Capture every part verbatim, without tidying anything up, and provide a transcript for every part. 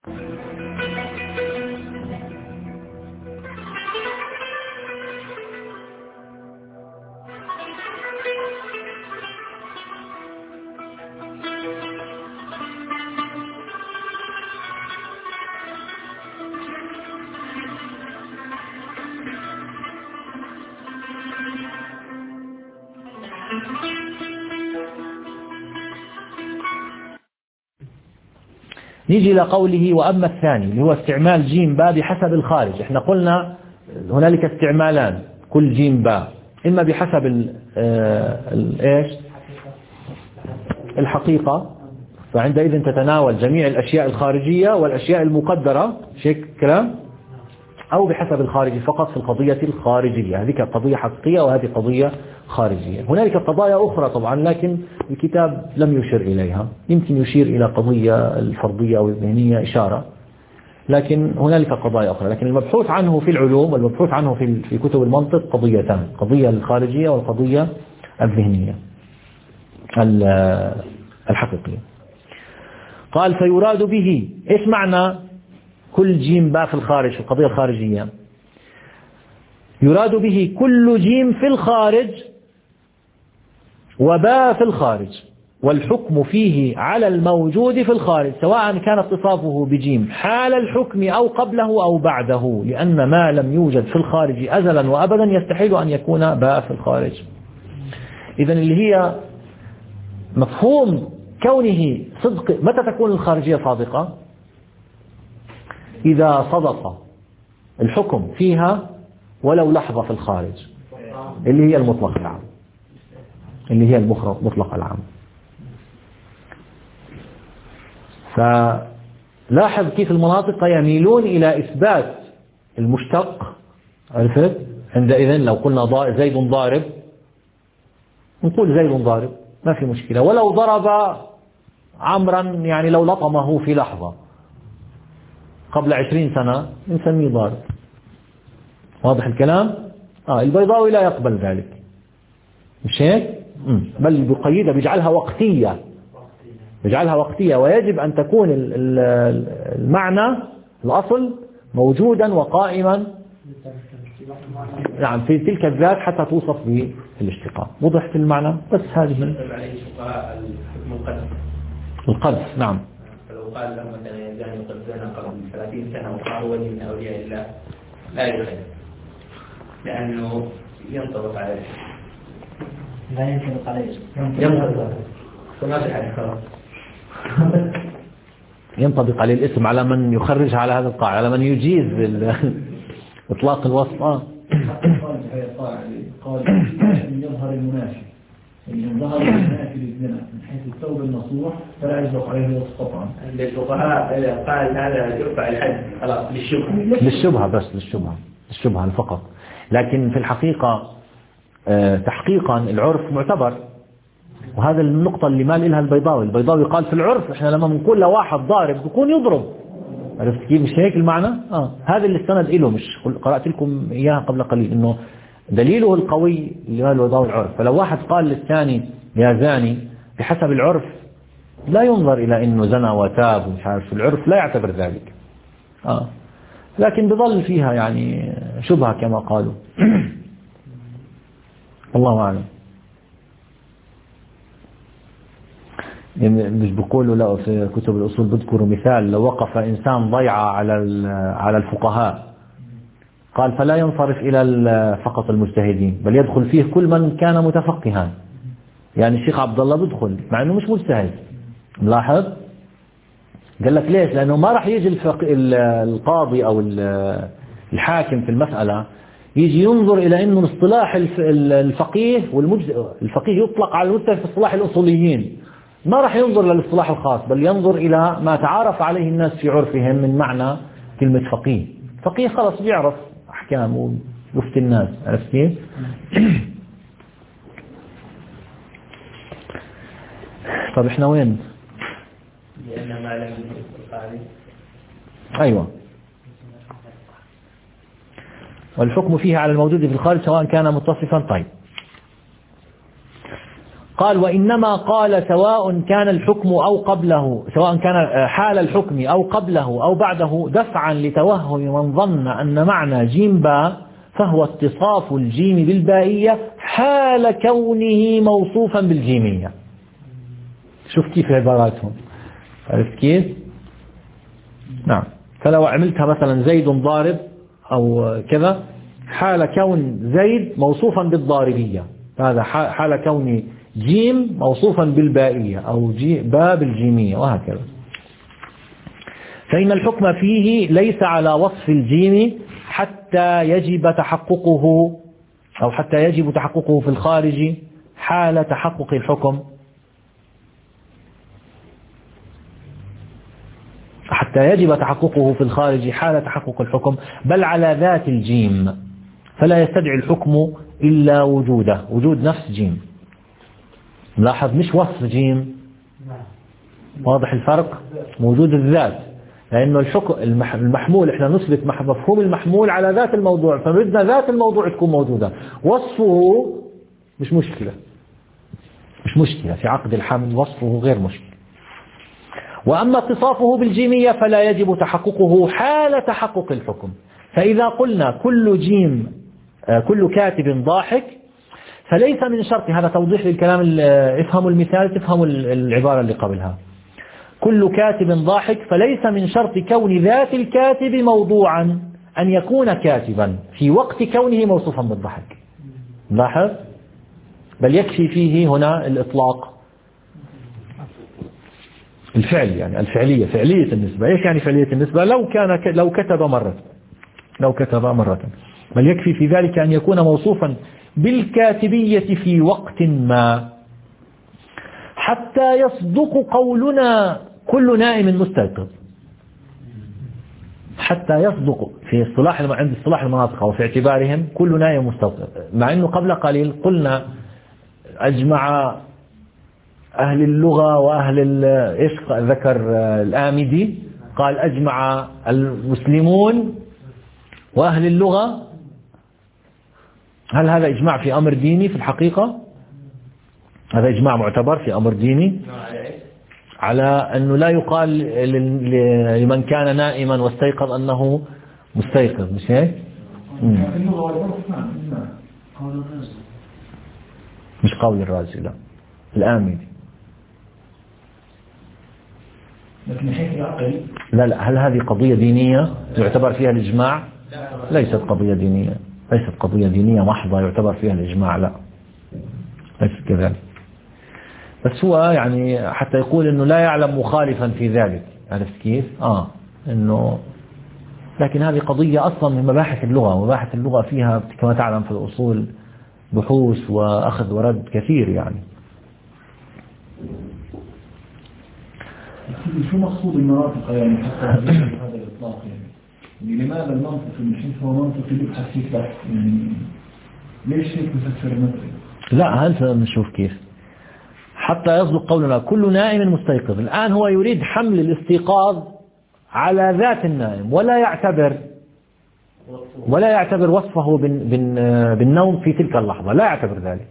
نيجي إلى قوله وأما الثاني اللي هو استعمال جيم باء بحسب الخارج. احنا قلنا هنالك استعمالان كل جيم باء، إما بحسب ال ال ايش الحقيقة، فعندئذ تتناول جميع الأشياء الخارجية والأشياء المقدرة شيء كلام، أو بحسب الخارجي فقط في القضية الخارجية. هذه قضية حقيقية وهذه قضية خارجية. هنالك قضايا أخرى طبعا لكن الكتاب لم يشير إليها، يمكن يشير إلى قضية الفرضية أو الذهنية إشارة، لكن هنالك قضايا أخرى. لكن المبحوث عنه في العلوم والمبحوث عنه في في كتب المنطق قضيتان، القضية الخارجية والقضية الذهنية الحقيقية. قال فيراد به إيش معنى كل جيم باء في الخارج في القضية الخارجية؟ يراد به كل جيم في الخارج وباء في الخارج، والحكم فيه على الموجود في الخارج سواء كان اتصافه بجيم حال الحكم أو قبله أو بعده، لأن ما لم يوجد في الخارج أزلا وأبدا يستحيل أن يكون باء في الخارج. إذن اللي هي مفهوم كونه صدق. متى تكون الخارجية صادقة؟ إذا صدق الحكم فيها ولو لحظة في الخارج، اللي هي المطلق العام، اللي هي المطلق العام. فلاحظ كيف المناطق يميلون إلى إثبات المشتق. عرفت؟ عندئذ لو قلنا زيد ضارب نقول زيد ضارب ما في مشكلة، ولو ضرب عمرا يعني لو لطمه في لحظة قبل عشرين سنة نسميه ضارب. واضح الكلام؟ آه البيضاوي لا يقبل ذلك، مش هيك؟ بل بقيدها بيجعلها وقتية، بيجعلها وقتية، ويجب أن تكون المعنى الأصل موجودا وقائما نعم في تلك الذات حتى توصف بالاشتقاق. وضحت المعنى؟ بس هذه من القذف. نعم. فلو قال لما كان يزاني قد زنى قبل ثلاثين سنة وصار ولي من أولياء الله لا يخير، لأنه ينطبق عليه. لا ينطبق عليه. ينطبق فما في حاجة خلاص. ينطبق عليه الاسم على من يخرج على هذا القاعدة، على من يجيز إطلاق الوصف. آه. قال يظهر المنافي، إن ظهر المنافي للزنا من حيث الثوب النصوح فلا يصدق عليه الوصف قطعا. عند الفقهاء قال هذا يرفع الحد خلاص للشبهة. للشبهة بس للشبهة الشبهة فقط. لكن في الحقيقة تحقيقا العرف معتبر، وهذا النقطة اللي مال لها البيضاوي. البيضاوي قال في العرف احنا لما بنقول لواحد ضارب بيكون يضرب. عرفت كيف؟ مش هيك المعنى؟ اه هذا اللي استند له، مش قرأت لكم اياها قبل قليل، انه دليله القوي اللي هو البيضاوي العرف. فلو واحد قال للثاني يا زاني بحسب العرف لا ينظر الى انه زنى وتاب ومش عارف، العرف لا يعتبر ذلك. اه لكن بظل فيها يعني شبهة كما قالوا. الله أعلم. مش بقولوا لا في كتب الأصول بذكروا مثال لو وقف إنسان ضيعة على على الفقهاء قال فلا ينصرف إلى فقط المجتهدين بل يدخل فيه كل من كان متفقها. يعني الشيخ عبد الله بدخل مع أنه مش مجتهد. ملاحظ؟ قال لك ليش؟ لأنه ما راح يجي القاضي أو الحاكم في المسألة يجي ينظر إلى أنه اصطلاح الفقيه والمجتهد، الفقيه يطلق على المجتهد في اصطلاح الأصوليين، ما راح ينظر للاصطلاح الخاص بل ينظر إلى ما تعارف عليه الناس في عرفهم من معنى كلمة فقيه. فقيه خلاص بيعرف أحكام ويفتي الناس. عرفت كيف؟ طب احنا وين؟ لأن ما لم يطلق عليه. أيوة. والحكم فيه على الموجود في الخارج سواء كان متصفا. طيب قال وإنما قال سواء كان الحكم أو قبله، سواء كان حال الحكم أو قبله أو بعده، دفعا لتوهم من ظن أن معنى جيم باء فهو اتصاف الجيم بالبائية حال كونه موصوفا بالجيمية. شوف كيف عباراتهم، عرفت كيف؟ نعم. فلو عملتها مثلا زيد ضارب أو كذا، حال كون زيد موصوفا بالضاربية، هذا حال كون جيم موصوفا بالبائية أو باء بالجيمية، وهكذا. فإن الحكم فيه ليس على وصف الجيم حتى يجب تحققه أو حتى يجب تحققه في الخارج حال تحقق الحكم، حتى يجب تحققه في الخارج حال تحقق الحكم، بل على ذات الجيم، فلا يستدعي الحكم إلا وجوده، وجود نفس جيم. لاحظ مش وصف جيم، واضح الفرق؟ وجود الذات، لأنه الحكم المحمول احنا نثبت مفهوم المحمول على ذات الموضوع، فبدنا ذات الموضوع تكون موجودة، وصفه مش مشكلة، مش مشكلة في عقد الحمل، وصفه غير مشكلة. وأما اتصافه بالجيمية فلا يجب تحققه حال تحقق الحكم. فإذا قلنا كل جيم كل كاتب ضاحك فليس من شرط، هذا توضيح للكلام، افهموا المثال تفهموا العبارة اللي قبلها، كل كاتب ضاحك فليس من شرط كون ذات الكاتب موضوعا أن يكون كاتبا في وقت كونه موصوفا بالضحك. لاحظ، بل يكفي فيه هنا الإطلاق الفعل، يعني الفعلية، فعلية النسبة. ايش يعني فعلية النسبة؟ لو كان لو كتب مرة لو كتب مرة بل يكفي في ذلك أن يكون موصوفا بالكاتبية في وقت ما، حتى يصدق قولنا كل نائم مستيقظ. حتى يصدق في اصطلاح عند اصطلاح المناطق وفي اعتبارهم كل نائم مستيقظ، مع أنه قبل قليل قلنا أجمع أهل اللغة وأهل إيش ذكر الآمدي، قال أجمع المسلمون وأهل اللغة. هل هذا إجماع في أمر ديني في الحقيقة؟ هذا إجماع معتبر في أمر ديني على أنه لا يقال لمن كان نائما واستيقظ أنه مستيقظ، مش هيك؟ مش قول الرازي، لا الآمدي. لا لا، هل هذه قضية دينية يعتبر فيها الإجماع؟ ليست قضية دينية، ليست قضية دينية محضة يعتبر فيها الإجماع، لا ليست كذلك. بس هو يعني حتى يقول إنه لا يعلم مخالفا في ذلك، عرفت كيف؟ آه إنه لكن هذه قضية أصلا من مباحث اللغة، ومباحث اللغة فيها كما تعلم في الأصول بحوث وأخذ ورد كثير يعني. شو مقصود المناطق يعني حتى هذا الإطلاق يعني؟ لماذا المنطق من حيث هو منطق يبحث فيه بحث يعني؟ ليش هيك بفسر المنطق؟ لا هل نشوف كيف حتى يصدق قولنا كل نائم مستيقظ. الآن هو يريد حمل الاستيقاظ على ذات النائم، ولا يعتبر ولا يعتبر وصفه بالنوم في تلك اللحظة، لا يعتبر ذلك.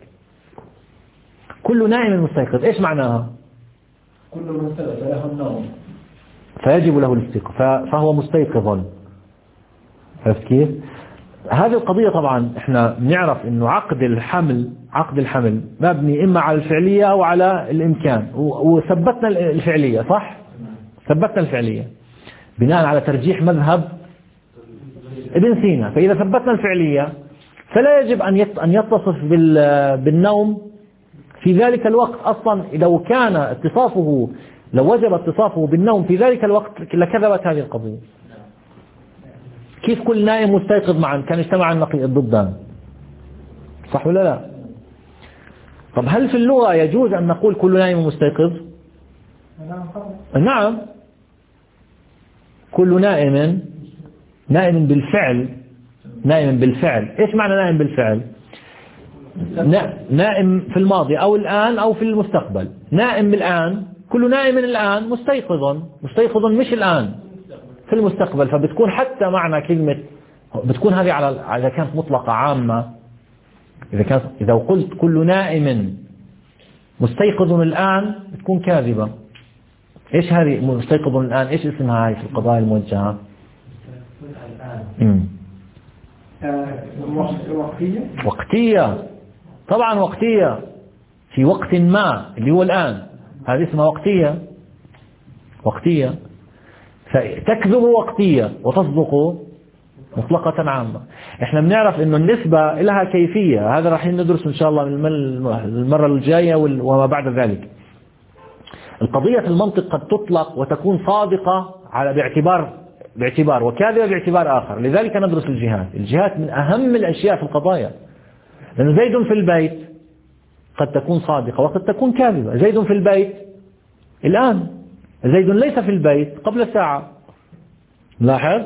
كل نائم مستيقظ ايش معناها؟ كل من ثبت له النوم فيجب له الاستيقاظ، فهو مستيقظ. عرفت كيف؟ هذه القضية طبعا احنا نعرف انه عقد الحمل عقد الحمل مبني اما على الفعلية او على الامكان، وثبتنا الفعلية صح؟ ثبتنا الفعلية بناء على ترجيح مذهب ابن سينا. فإذا ثبتنا الفعلية فلا يجب أن يتصف بالنوم في ذلك الوقت. أصلا لو كان اتصافه لو وجب اتصافه بالنوم في ذلك الوقت لكذبت هذه القضية. كيف كل نائم مستيقظ معا؟ كان اجتمع الضدان، صح ولا لا؟ طب هل في اللغة يجوز أن نقول كل نائم مستيقظ؟ نعم، كل نائم نائم بالفعل نائم بالفعل. ايش معنى نائم بالفعل؟ نائم في الماضي او الآن او في المستقبل. نائم الآن، كل نائم الآن مستيقظ مستيقظ مش الآن، في المستقبل. فبتكون حتى معنى كلمة بتكون هذه على إذا كانت مطلقة عامة، إذا كانت إذا قلت كل نائم مستيقظ الآن تكون كاذبة. إيش هذه مستيقظ الآن؟ إيش اسمها هاي في القضايا الموجهة؟ الآن وقتية. وقتية طبعا، وقتية في وقت ما اللي هو الآن، هذه اسمها وقتية. وقتية فتكذب وقتية وتصدق مطلقة عامة. احنا بنعرف انه النسبة لها كيفية، هذا راح ندرس ان شاء الله المرة الجاية وما بعد ذلك. القضية في المنطق قد تطلق وتكون صادقة على باعتبار باعتبار وكاذبة باعتبار آخر. لذلك ندرس الجهات. الجهات من أهم الأشياء في القضايا، لأنه زيد في البيت قد تكون صادقة وقد تكون كاذبة. زيد في البيت الآن، زيد ليس في البيت قبل ساعة. لاحظ.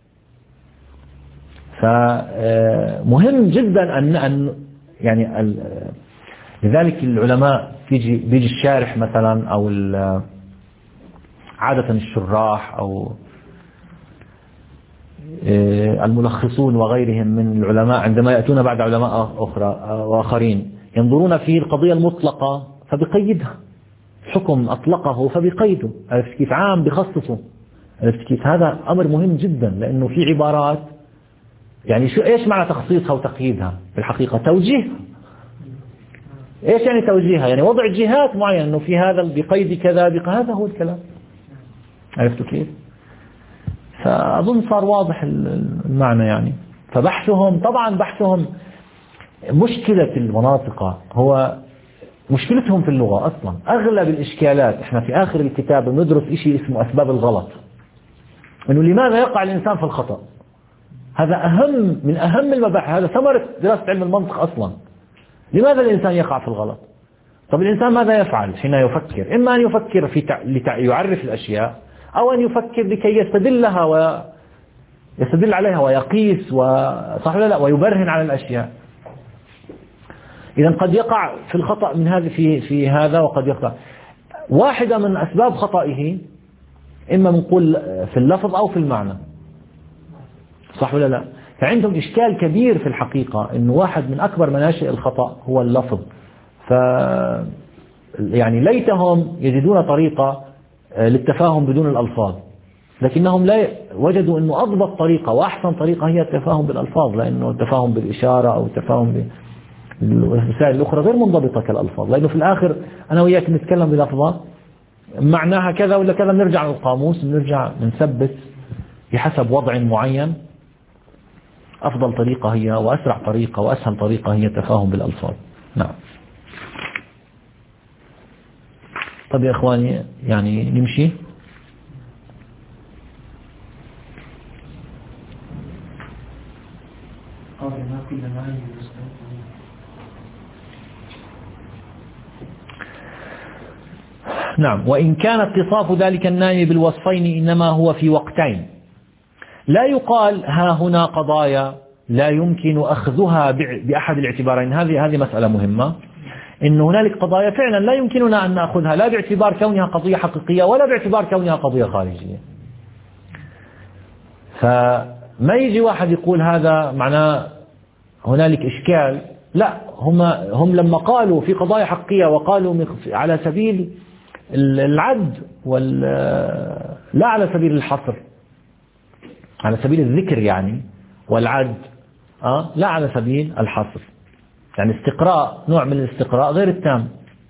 فمهم جدا أن أن يعني لذلك العلماء بيجي بيجي الشارح مثلا أو عادة الشراح أو الملخصون وغيرهم من العلماء عندما يأتون بعد علماء أخرى وآخرين ينظرون في القضية المطلقة فبقيدها، حكم أطلقه فبقيده، عرفت كيف؟ عام بخصصه، عرفت كيف؟ هذا أمر مهم جدا، لأنه في عبارات يعني شو إيش معنى تخصيصها وتقييدها في الحقيقة؟ توجيه. إيش يعني توجيهها؟ يعني وضع جهات معينة أنه في هذا بقيد كذا بقى، هذا هو الكلام. عرفتوا كيف؟ فأظن صار واضح المعنى يعني. فبحثهم طبعا بحثهم مشكلة المناطق هو مشكلتهم في اللغة أصلا. أغلب الإشكالات إحنا في آخر الكتاب ندرس إشي اسمه أسباب الغلط، إنه لماذا يقع الإنسان في الخطأ. هذا أهم من أهم المباحث، هذا ثمرة دراسة علم المنطق أصلا. لماذا الإنسان يقع في الغلط؟ طب الإنسان ماذا يفعل حين يفكر؟ إما أن يفكر في تع... لتع... يعرف الأشياء، أو أن يفكر لكي يستدلها ويستدل عليها ويقيس وصح ولا لا ويبرهن على الأشياء. إذا قد يقع في الخطأ من هذه في في هذا، وقد يقع واحدة من أسباب خطئه إما نقول في اللفظ أو في المعنى، صح ولا لا؟ فعندهم إشكال كبير في الحقيقة، إنه واحد من أكبر مناشئ الخطأ هو اللفظ. ف يعني ليتهم يجدون طريقة للتفاهم بدون الألفاظ، لكنهم لا وجدوا إنه أضبط طريقة وأحسن طريقة هي التفاهم بالألفاظ، لأنه التفاهم بالإشارة أو التفاهم بالوسائل الأخرى غير منضبطة كالألفاظ. لأنه في الآخر أنا وياك نتكلم بلفظة معناها كذا ولا كذا، بنرجع للقاموس، بنرجع بنثبت بحسب وضع معين أفضل طريقة هي وأسرع طريقة وأسهل طريقة هي التفاهم بالألفاظ. نعم. طب يا إخواني يعني نمشي. نعم. وإن كان اتصاف ذلك النائب بالوصفين إنما هو في وقتين، لا يقال ها هنا قضايا لا يمكن أخذها بأحد الاعتبارين. هذه هذه مسألة مهمة، إن هنالك قضايا فعلا لا يمكننا أن نأخذها لا باعتبار كونها قضية حقيقية ولا باعتبار كونها قضية خارجية. فما يجي واحد يقول هذا معناه هنالك إشكال، لا، هم هم لما قالوا في قضايا حقيقية وقالوا على سبيل العد وال لا على سبيل الحصر، على سبيل الذكر يعني والعد، أه لا على سبيل الحصر، يعني استقراء، نوع من الاستقراء غير التام.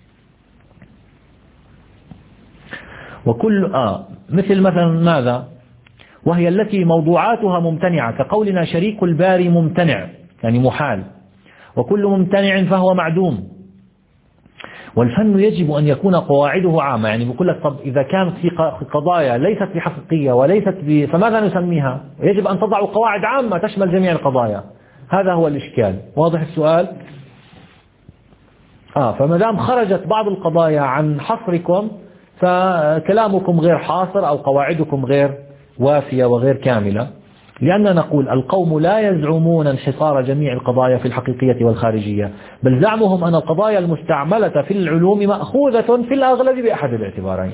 وكل آه مثل مثلا ماذا؟ وهي التي موضوعاتها ممتنعة، كقولنا شريك الباري ممتنع يعني محال، وكل ممتنع فهو معدوم. والفن يجب أن يكون قواعده عامة، يعني بقول لك طب إذا كانت في قضايا ليست بحقيقية وليست ب... فماذا نسميها؟ يجب أن تضع قواعد عامة تشمل جميع القضايا. هذا هو الإشكال. واضح السؤال؟ آه فما دام خرجت بعض القضايا عن حصركم فكلامكم غير حاصر أو قواعدكم غير وافية وغير كاملة، لأننا نقول القوم لا يزعمون انحصار جميع القضايا في الحقيقية والخارجية، بل زعمهم أن القضايا المستعملة في العلوم مأخوذة في الأغلب بأحد الاعتبارين.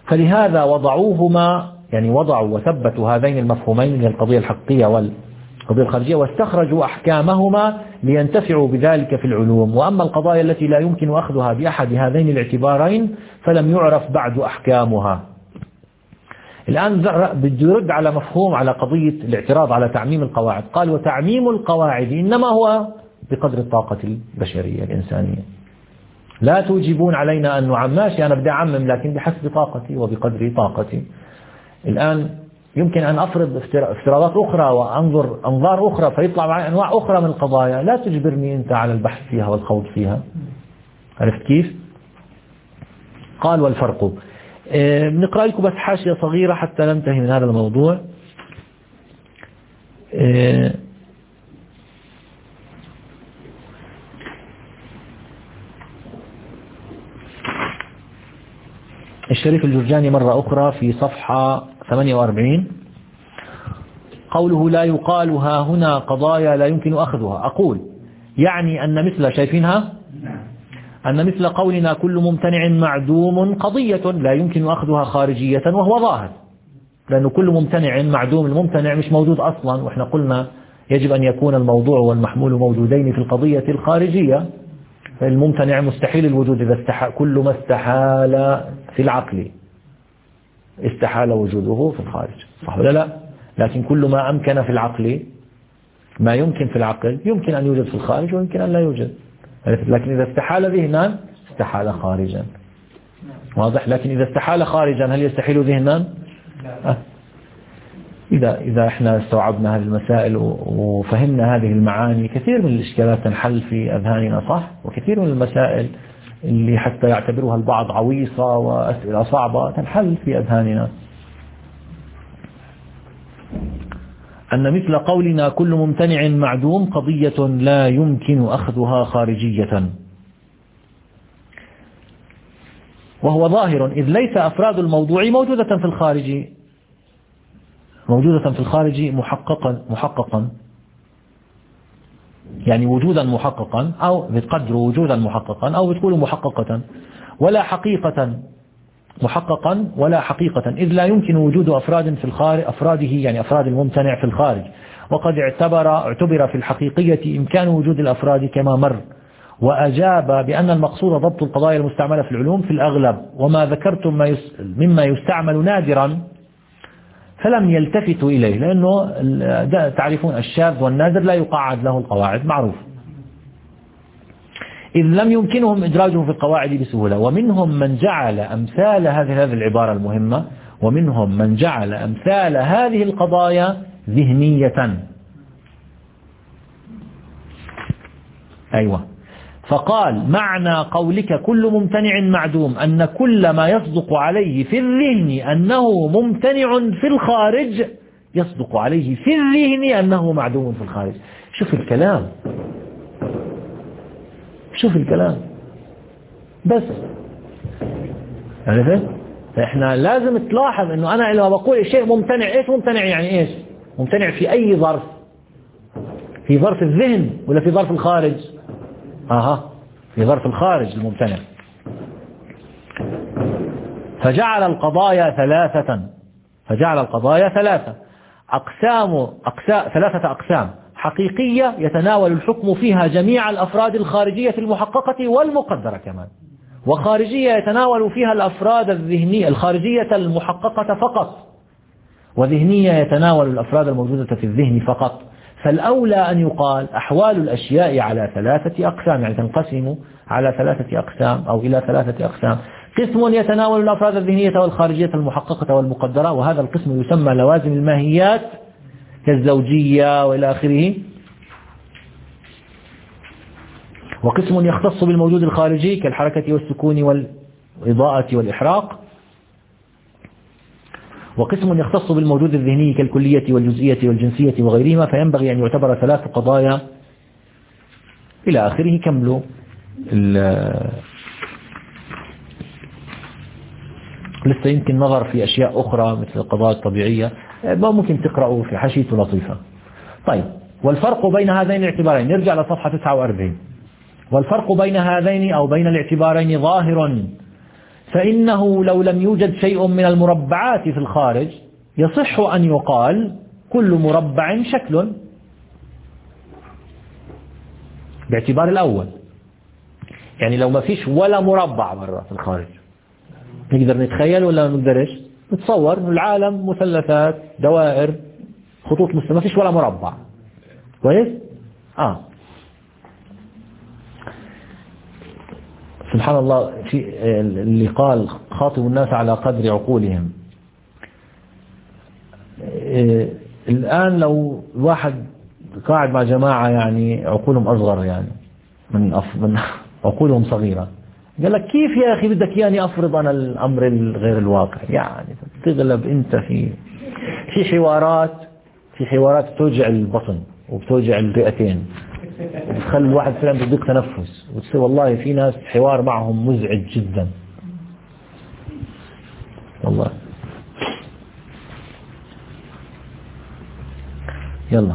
فلهذا وضعوهما، يعني وضعوا وثبتوا هذين المفهومين من القضية الحقيقية القضية الخارجية، واستخرجوا أحكامهما لينتفعوا بذلك في العلوم. وأما القضايا التي لا يمكن أخذها بأحد هذين الاعتبارين فلم يعرف بعد أحكامها. الآن بده يرد على مفهوم على قضية الاعتراض على تعميم القواعد. قال وتعميم القواعد إنما هو بقدر الطاقة البشرية الإنسانية، لا توجبون علينا أن نعمم. ماشي أنا بدي أعمم لكن بحسب طاقتي وبقدر طاقتي. الآن يمكن أن أفرض افتراضات أخرى وأنظر أنظار أخرى فيطلع معي أنواع أخرى من القضايا، لا تجبرني أنت على البحث فيها والخوض فيها. عرفت كيف؟ قال والفرق. اه بنقرأ لكم بس حاشية صغيرة حتى ننتهي من هذا الموضوع. اه الشريف الجرجاني مرة أخرى في صفحة ثمانية وأربعين قوله لا يقال ها هنا قضايا لا يمكن أخذها. أقول يعني أن مثل شايفينها أن مثل قولنا كل ممتنع معدوم قضية لا يمكن أخذها خارجية وهو ظاهر، لأنه كل ممتنع معدوم، الممتنع مش موجود أصلا، وإحنا قلنا يجب أن يكون الموضوع والمحمول موجودين في القضية الخارجية. الممتنع مستحيل الوجود إذا استحال، كل ما استحال في العقل استحال وجوده في الخارج، صح ولا لا؟ لكن كل ما أمكن في العقل، ما يمكن في العقل يمكن أن يوجد في الخارج ويمكن أن لا يوجد. لكن إذا استحال ذهنا استحال خارجا، واضح؟ لكن إذا استحال خارجا هل يستحيل ذهنا؟ أه. إذا إذا احنا استوعبنا هذه المسائل وفهمنا هذه المعاني كثير من الإشكالات تنحل في أذهاننا، صح؟ وكثير من المسائل اللي حتى يعتبرها البعض عويصة وأسئلة صعبة تنحل في أذهاننا. أن مثل قولنا كل ممتنع معدوم قضية لا يمكن أخذها خارجية وهو ظاهر، إذ ليس أفراد الموضوع موجودة في الخارج موجودة في الخارج محققا محققا يعني وجودا محققا، أو بتقدر وجودا محققا أو بتقول محققة، ولا حقيقة محققا ولا حقيقة، إذ لا يمكن وجود أفراد في الخارج أفراده يعني أفراد الممتنع في الخارج. وقد اعتبر اعتبر في الحقيقية إمكان وجود الأفراد كما مر، وأجاب بأن المقصود ضبط القضايا المستعملة في العلوم في الأغلب، وما ذكرتم ما يس مما يستعمل نادرا فلم يلتفتوا إليه، لأنه تعرفون الشاذ والنادر لا يقعد له القواعد، معروف، إذ لم يمكنهم إدراجه في القواعد بسهولة. ومنهم من جعل أمثال هذه هذه العبارة المهمة ومنهم من جعل أمثال هذه القضايا ذهنية. أيوة، فقال معنى قولك كل ممتنع معدوم أن كل ما يصدق عليه في الذهن أنه ممتنع في الخارج يصدق عليه في الذهن أنه معدوم في الخارج. شوف الكلام، شوف الكلام بس، عرفت؟ احنا لازم تلاحظ انه انا لما بقول شيء ممتنع، ايش ممتنع يعني ايش؟ ممتنع في اي ظرف؟ في ظرف الذهن ولا في ظرف الخارج؟ اها في ظرف الخارج الممتنع. فجعل القضايا ثلاثة فجعل القضايا ثلاثة أقسام أقسام ثلاثة أقسام حقيقية يتناول الحكم فيها جميع الأفراد الخارجية المحققة والمقدرة كمان، وخارجية يتناول فيها الأفراد الذهنية الخارجية المحققة فقط، وذهنية يتناول الأفراد الموجودة في الذهن فقط. فالأولى أن يقال أحوال الأشياء على ثلاثة أقسام، يعني تنقسم على ثلاثة أقسام أو إلى ثلاثة أقسام. قسم يتناول الأفراد الذهنية والخارجية المحققة والمقدرة، وهذا القسم يسمى لوازم الماهيات كالزوجية وإلى آخره. وقسم يختص بالموجود الخارجي كالحركة والسكون والإضاءة والإحراق. وقسم يختص بالموجود الذهني كالكلية والجزئية والجنسية وغيرهما، فينبغي أن يعتبر ثلاث قضايا إلى آخره. كملوا لسه يمكن نظر في أشياء أخرى مثل القضايا الطبيعية، ما ممكن تقرأوا في حاشية لطيفة. طيب، والفرق بين هذين الاعتبارين، نرجع لصفحة تسعة وأربعين. والفرق بين هذين أو بين الاعتبارين ظاهر، فإنه لو لم يوجد شيء من المربعات في الخارج يصح أن يقال كل مربع شكل، باعتبار الأول. يعني لو ما فيش ولا مربع برا في الخارج نقدر نتخيل ولا ما نقدرش نتصور العالم مثلثات دوائر خطوط مستقيمة، ما فيش ولا مربع. كويس؟ آه سبحان الله. في اللي قال خاطب الناس على قدر عقولهم. الآن لو واحد قاعد مع جماعة يعني عقولهم أصغر يعني من أف... من عقولهم صغيرة، قال لك كيف يا أخي بدك يعني أفرض أنا الأمر الغير الواقع؟ يعني تغلب أنت في في حوارات في حوارات بتوجع البطن وبتوجع الرئتين وبتخلي الواحد فعلا بيضيق تنفس، وتصير والله في ناس حوار معهم مزعج جدا والله. يلا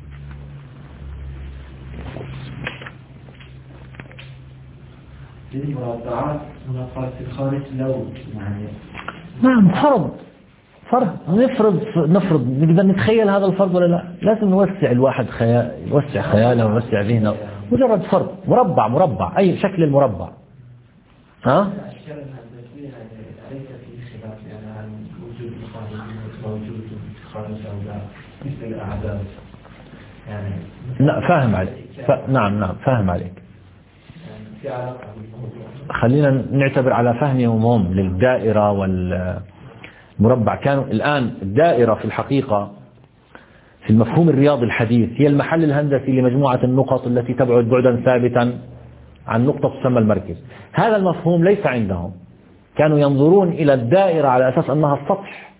المربعات مناقصة في الخارج لو يعني نعم فرض فرض نفرض نفرض نقدر نتخيل هذا الفرض ولا لا؟ لازم نوسع الواحد خيال يوسع خياله ويوسع ذهنه. مجرد فرض مربع مربع أي شكل المربع. ها؟ الأشكال الهندسية ليس في خلاف يعني عن وجود الخارج موجود في الخارج أو لا مثل الأعداد يعني. لا فاهم عليك. ف... نعم نعم فاهم عليك. في علاقة بالموضوع. خلينا نعتبر على فهمهم هم للدائرة والمربع. كانوا الآن الدائرة في الحقيقة في المفهوم الرياضي الحديث هي المحل الهندسي لمجموعة النقط التي تبعد بعدا ثابتا عن نقطة تسمى المركز. هذا المفهوم ليس عندهم. كانوا ينظرون إلى الدائرة على أساس أنها السطح.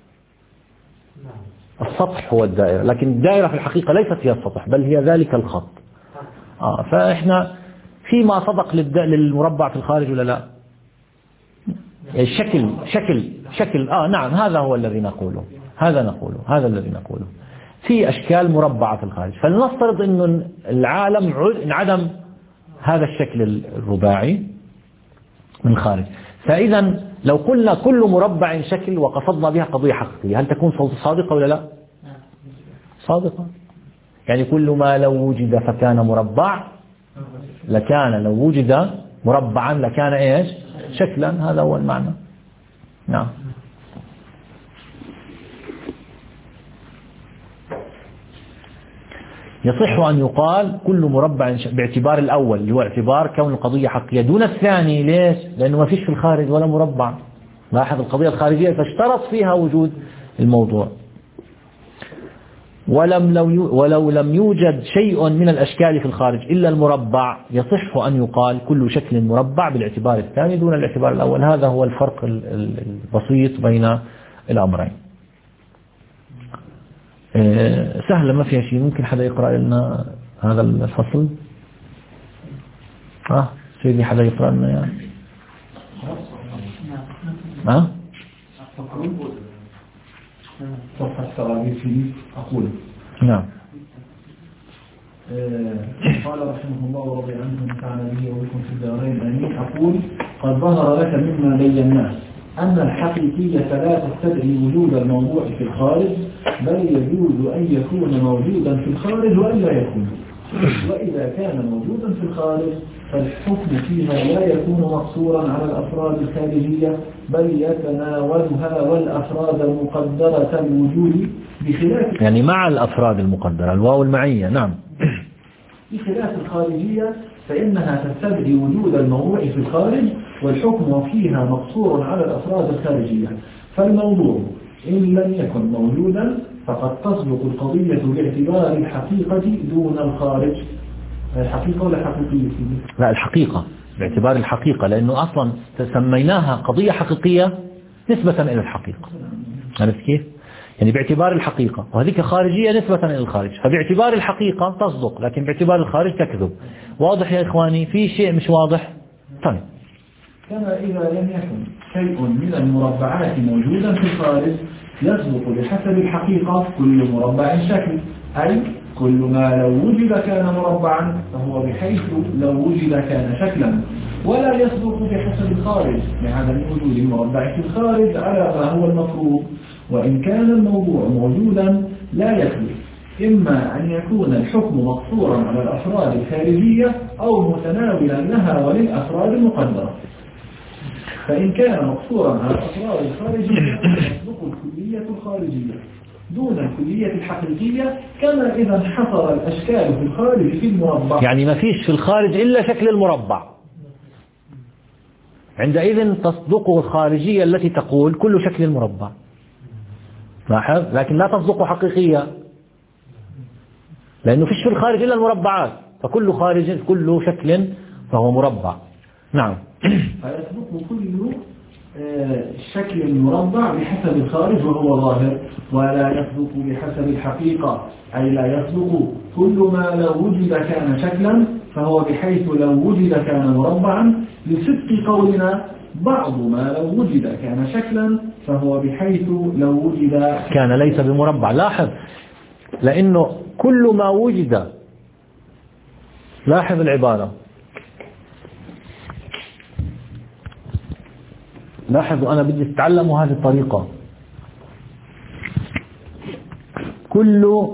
السطح هو الدائرة، لكن الدائرة في الحقيقة ليست هي السطح بل هي ذلك الخط. آه فإحنا فيما صدق للمربع في الخارج ولا لا؟ يعني شكل شكل شكل آه نعم هذا هو الذي نقوله هذا نقوله هذا الذي نقوله في أشكال مربعة في الخارج. فلنفترض أن العالم انعدم هذا الشكل الرباعي من الخارج. فإذا لو قلنا كل مربع شكل وقصدنا بها قضية حقيقية هل تكون صادقة ولا لا؟ صادقة. يعني كل ما لو وجد فكان مربع لكان لو وجد مربعا لكان ايش شكلا. هذا هو المعنى. نعم. يصح أن يقال كل مربع باعتبار الأول اللي هو اعتبار كون القضية حقيقية دون الثاني. ليش؟ لأنه ما فيش في الخارج ولا مربع. لاحظ القضية الخارجية فاشترط فيها وجود الموضوع. ولم لو ولو لم يوجد شيء من الأشكال في الخارج إلا المربع يصح أن يقال كل شكل مربع بالاعتبار الثاني دون الاعتبار الأول. هذا هو الفرق البسيط بين الأمرين. سهلة ما فيها شيء. ممكن حدا يقرأ لنا هذا الفصل؟ ها سيدي حدا يقرأ لنا يعني. ها صفحة الثلاثين أقول نعم. قال رحمه الله ورضي عنه ونفعنا به وبكم في الدارين آمين. أقول قد ظهر لك مما بيناه أن الحقيقية لا تستدعي وجود الموضوع في الخارج بل يجوز أن يكون موجودا في الخارج وأن لا يكون. وإذا كان موجودا في الخارج فالحكم فيها لا يكون مقصورا على الأفراد الخارجية بل يتناولها والأفراد المقدرة الوجود بخلاف يعني مع الأفراد المقدرة الواو المعية. نعم. بخلاف الخارجية فإنها تستدعي وجود الموضوع في الخارج والحكم فيها مقصور على الأفراد الخارجية. فالموضوع إن لم يكن موجودا فقد تصدق القضية باعتبار الحقيقة دون الخارج. الحقيقة ولا حقيقية؟ لا الحقيقة باعتبار الحقيقة لأنه أصلا سميناها قضية حقيقية نسبة إلى الحقيقة. عرفت كيف؟ يعني باعتبار الحقيقة وهذيك خارجية نسبة إلى الخارج. فباعتبار الحقيقة تصدق لكن باعتبار الخارج تكذب. واضح يا إخواني؟ في شيء مش واضح؟ طيب. كما إذا لم يكن شيء من المربعات موجودا في الخارج يصدق بحسب الحقيقة كل مربع شكل أي كل ما لو وجد كان مربعا فهو بحيث لو وجد كان شكلا ولا يصدق بحسب الخارج لعدم وجود المربع في الخارج على ما هو المفروض. وإن كان الموضوع موجودا لا يخلو إما أن يكون الحكم مقصورا على الأفراد الخارجية أو متناولا لها وللأفراد المقدرة. فإن كان مقصورا على الأفراد الخارجية يصدق الكلية الخارجية دون الكلية الحقيقية، كما إذا انحصر الأشكال في الخارج في المربع. يعني ما فيش في الخارج إلا شكل المربع، عندئذ تصدق الخارجية التي تقول كل شكل مربع، لاحظ، لكن لا تصدق حقيقية، لأنه فيش في الخارج إلا المربعات، فكل خارج كل شكل فهو مربع. نعم. فيصدق كل شكل مربع بحسب الخارج وهو ظاهر، ولا يصدق بحسب الحقيقة، أي لا يصدق كل ما لو وجد كان شكلا فهو بحيث لو وجد كان مربعا، لصدق قولنا بعض ما لو وجد كان شكلا فهو بحيث لو وجد كان ليس بمربع. لاحظ، لأنه كل ما وجد، لاحظ العبارة، لاحظوا أنا بدي أتعلموا هذه الطريقة. كل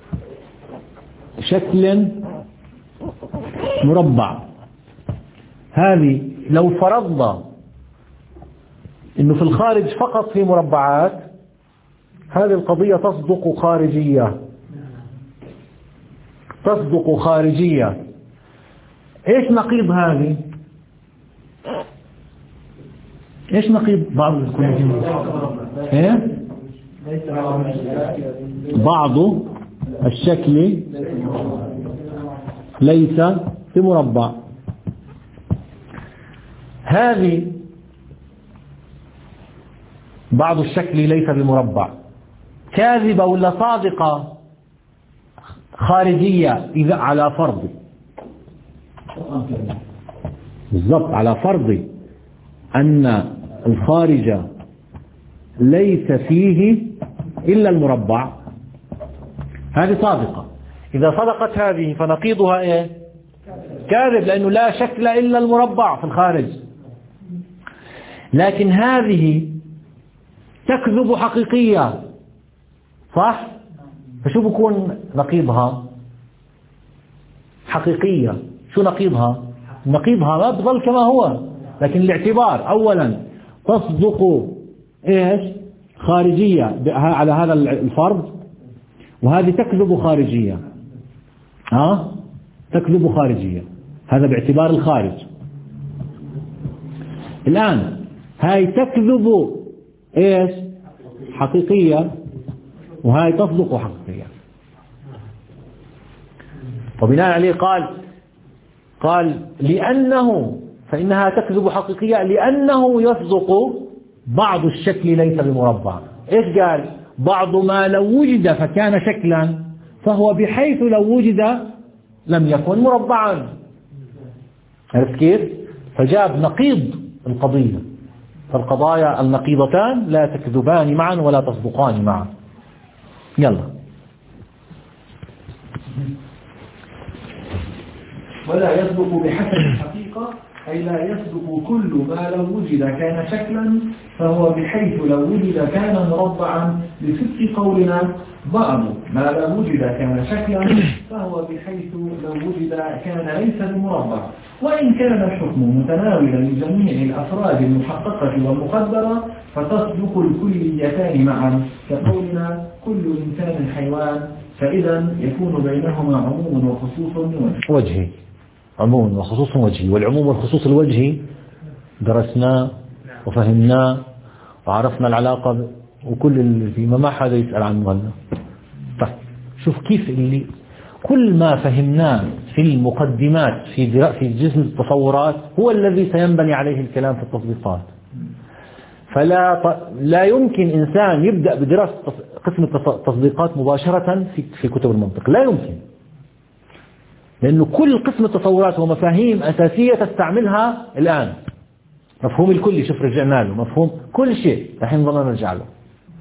شكل مربع، هذه لو فرضنا إنه في الخارج فقط في مربعات، هذه القضية تصدق خارجية، تصدق خارجية. إيش نقيض هذه؟ إيش نقيض بعض الكلية؟ إيه؟ بعض الشكل ليس بمربع. هذه بعض الشكل ليس بمربع كاذبة ولا صادقة؟ خارجية إذا على فرض، بالضبط على فرض أن الخارج ليس فيه إلا المربع، هذه صادقة. إذا صدقت هذه فنقيضها إيه؟ كاذب، لأنه لا شكل إلا المربع في الخارج. لكن هذه تكذب حقيقية، صح؟ فشو بكون نقيضها؟ حقيقية. شو نقيضها؟ نقيضها ما بظل كما هو، لكن الاعتبار أولا تصدق إيش؟ خارجية على هذا الفرض، وهذه تكذب خارجية، ها؟ تكذب خارجية، هذا باعتبار الخارج. الآن هاي تكذب إيش؟ حقيقية، وهاي تصدق حقيقية. وبناء عليه قال قال لأنه فإنها تكذب حقيقية لأنه يصدق بعض الشكل ليس بمربع. إيش قال؟ بعض ما لو وجد فكان شكلا فهو بحيث لو وجد لم يكن مربعا. عرفت كيف؟ فجاب نقيض القضية. فالقضايا النقيضتان لا تكذبان معا ولا تصدقان معا. يلا. ولا يصدق بحسب الحقيقة، أي لا يصدق كل ما لو وجد كان شكلا فهو بحيث لو وجد كان مربعا، لصدق قولنا بعض ما لو وجد كان شكلا فهو بحيث لو وجد كان ليس بمربع. وإن كان الحكم متناولا لجميع الأفراد المحققة والمقدرة فتصدق الكليتان معا، كقولنا كل إنسان حيوان، فإذا يكون بينهما عموم وخصوص وجهي. عموم وخصوص وجهي، والعموم والخصوص الوجهي درسناه وفهمناه وعرفنا العلاقة وكل اللي فيه، ما حدا يسأل عنه هلا. طيب شوف كيف اللي كل ما فهمناه في المقدمات في في جسم التصورات هو الذي سينبني عليه الكلام في التطبيقات. فلا لا يمكن إنسان يبدأ بدراسة قسم التطبيقات مباشرة في في كتب المنطق، لا يمكن، لأنه كل قسم التصورات ومفاهيم أساسية تستعملها الآن. مفهوم الكلي شوف رجعنا له، مفهوم كل شيء الحين ضلنا نرجع له.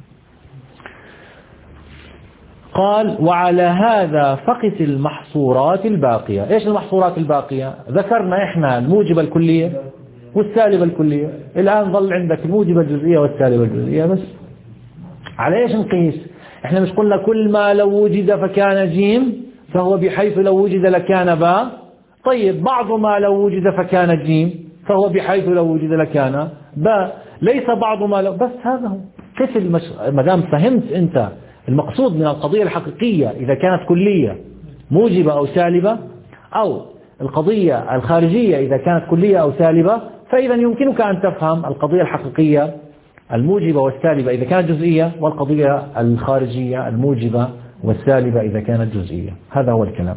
قال وعلى هذا فقس المحصورات الباقية. إيش المحصورات الباقية؟ ذكرنا إحنا الموجبة الكلية والسالبة الكلية، الآن ظل عندك الموجبة الجزئية والسالبة الجزئية بس. على إيش نقيس؟ احنا مش قلنا كل ما لو وجد فكان جيم فهو بحيث لو وجد لكان باء. طيب بعض ما لو وجد فكان جيم فهو بحيث لو وجد لكان باء. ليس بعض ما لو، بس هذا هو كيف المش... ما دام فهمت انت المقصود من القضية الحقيقية إذا كانت كلية موجبة أو سالبة، أو القضية الخارجية إذا كانت كلية أو سالبة، فإذا يمكنك أن تفهم القضية الحقيقية الموجبة والسالبة إذا كانت جزئية، والقضية الخارجية الموجبة والسالبة إذا كانت جزئية. هذا هو الكلام.